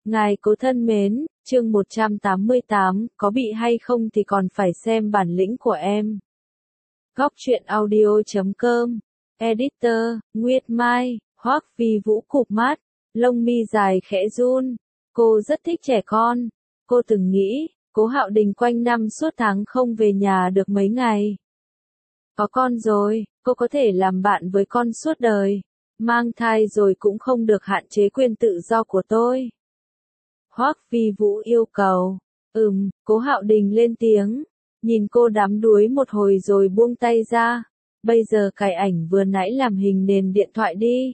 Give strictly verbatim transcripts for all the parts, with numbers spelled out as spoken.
Ngài cố thân mến, chương một trăm tám mươi tám, có bị hay không thì còn phải xem bản lĩnh của em. Góc truyện audio chấm com, Editor, Nguyệt Mai, Hoắc Vi Vũ cụp mắt, lông mi dài khẽ run. Cô rất thích trẻ con. Cô từng nghĩ, Cố Hạo Đình quanh năm suốt tháng không về nhà được mấy ngày. Có con rồi, cô có thể làm bạn với con suốt đời. Mang thai rồi cũng không được hạn chế quyền tự do của tôi. Hoắc Vi Vũ yêu cầu. Ừm, Cố Hạo Đình lên tiếng. Nhìn cô đắm đuối một hồi rồi buông tay ra. Bây giờ cài ảnh vừa nãy làm hình nền điện thoại đi.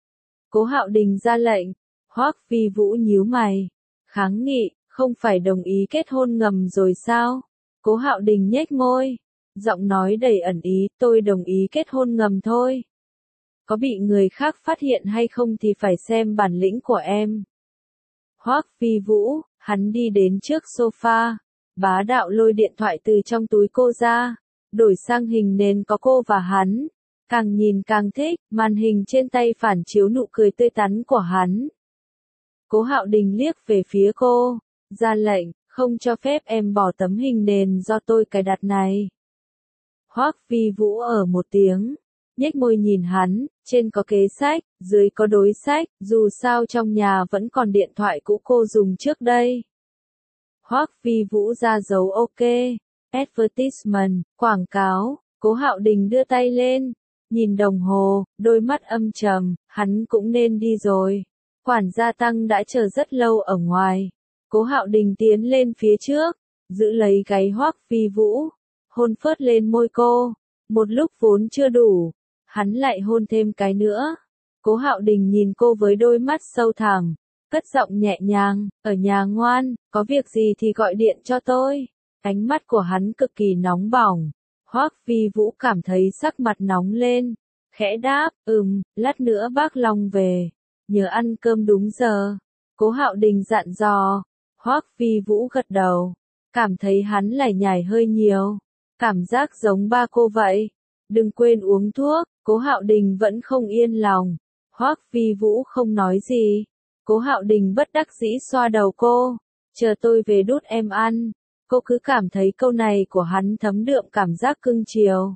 Cố Hạo Đình ra lệnh. Hoắc Vi Vũ nhíu mày. Kháng nghị, không phải đồng ý kết hôn ngầm rồi sao? Cố Hạo Đình nhếch môi. Giọng nói đầy ẩn ý, tôi đồng ý kết hôn ngầm thôi. Có bị người khác phát hiện hay không thì phải xem bản lĩnh của em. Hoắc Vi Vũ, hắn đi đến trước sofa, bá đạo lôi điện thoại từ trong túi cô ra, đổi sang hình nền có cô và hắn. Càng nhìn càng thích, màn hình trên tay phản chiếu nụ cười tươi tắn của hắn. Cố Hạo Đình liếc về phía cô, ra lệnh, không cho phép em bỏ tấm hình nền do tôi cài đặt này. Hoắc Vi Vũ ở một tiếng, nhếch môi nhìn hắn, trên có kế sách, dưới có đối sách, dù sao trong nhà vẫn còn điện thoại cũ cô dùng trước đây. Hoắc Vi Vũ ra dấu ok, advertisement, quảng cáo. Cố Hạo Đình đưa tay lên, nhìn đồng hồ, đôi mắt âm trầm, hắn cũng nên đi rồi. Quản gia Tăng đã chờ rất lâu ở ngoài. Cố Hạo Đình tiến lên phía trước, giữ lấy gáy Hoắc Vi Vũ, hôn phớt lên môi cô. Một lúc vốn chưa đủ, hắn lại hôn thêm cái nữa. Cố Hạo Đình nhìn cô với đôi mắt sâu thẳm, cất giọng nhẹ nhàng, ở nhà ngoan, có việc gì thì gọi điện cho tôi. Ánh mắt của hắn cực kỳ nóng bỏng. Hoắc Vi Vũ cảm thấy sắc mặt nóng lên, khẽ đáp, ừm, lát nữa bác Long về, nhớ ăn cơm đúng giờ. Cố Hạo Đình dặn dò. Hoắc Vi Vũ gật đầu, cảm thấy hắn lải nhải hơi nhiều, cảm giác giống ba cô vậy. Đừng quên uống thuốc. Cố Hạo Đình vẫn không yên lòng. Hoắc Vi Vũ không nói gì. Cố Hạo Đình bất đắc dĩ xoa đầu cô, chờ tôi về đút em ăn. Cô cứ cảm thấy câu này của hắn thấm đượm cảm giác cưng chiều,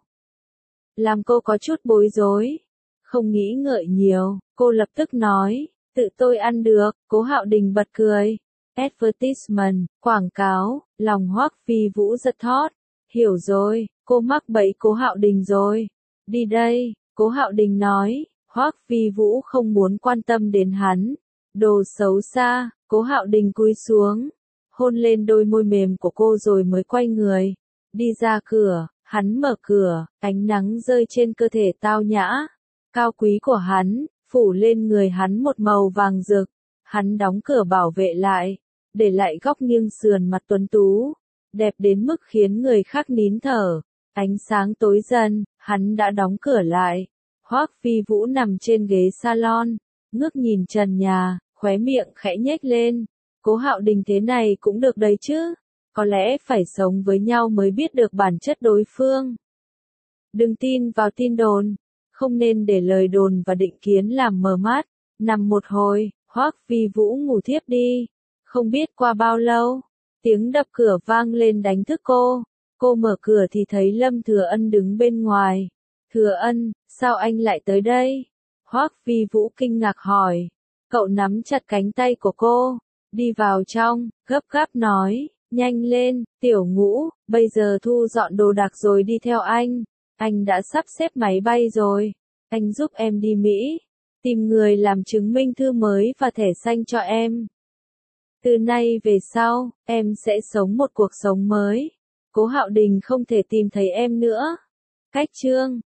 làm cô có chút bối rối. Không nghĩ ngợi nhiều, cô lập tức nói, tự tôi ăn được. Cố Hạo Đình bật cười. Advertisement, quảng cáo. Lòng Hoắc Vi Vũ giật thót. Hiểu rồi, cô mắc bẫy Cố Hạo Đình rồi. Đi đây, Cố Hạo Đình nói. Hoắc Vi Vũ không muốn quan tâm đến hắn. Đồ xấu xa. Cố Hạo Đình cúi xuống, hôn lên đôi môi mềm của cô rồi mới quay người, đi ra cửa. Hắn mở cửa, ánh nắng rơi trên cơ thể tao nhã, cao quý của hắn, phủ lên người hắn một màu vàng rực. Hắn đóng cửa bảo vệ lại, để lại góc nghiêng sườn mặt tuấn tú, đẹp đến mức khiến người khác nín thở. Ánh sáng tối dần, hắn đã đóng cửa lại. Hoắc Vi Vũ nằm trên ghế salon, ngước nhìn trần nhà, khóe miệng khẽ nhếch lên. Cố Hạo Đình thế này cũng được đấy chứ. Có lẽ phải sống với nhau mới biết được bản chất đối phương. Đừng tin vào tin đồn, không nên để lời đồn và định kiến làm mờ mắt. Nằm một hồi, Hoắc Vi Vũ ngủ thiếp đi. Không biết qua bao lâu, tiếng đập cửa vang lên đánh thức cô. Cô mở cửa thì thấy Lâm Thừa Ân đứng bên ngoài. Thừa Ân, sao anh lại tới đây? Hoắc Vi Vũ kinh ngạc hỏi. Cậu nắm chặt cánh tay của cô, đi vào trong, gấp gáp nói, nhanh lên, Tiểu Ngũ, bây giờ thu dọn đồ đạc rồi đi theo anh. Anh đã sắp xếp máy bay rồi. Anh giúp em đi Mỹ, tìm người làm chứng minh thư mới và thẻ xanh cho em. Từ nay về sau, em sẽ sống một cuộc sống mới. Cố Hạo Đình không thể tìm thấy em nữa. Cách chương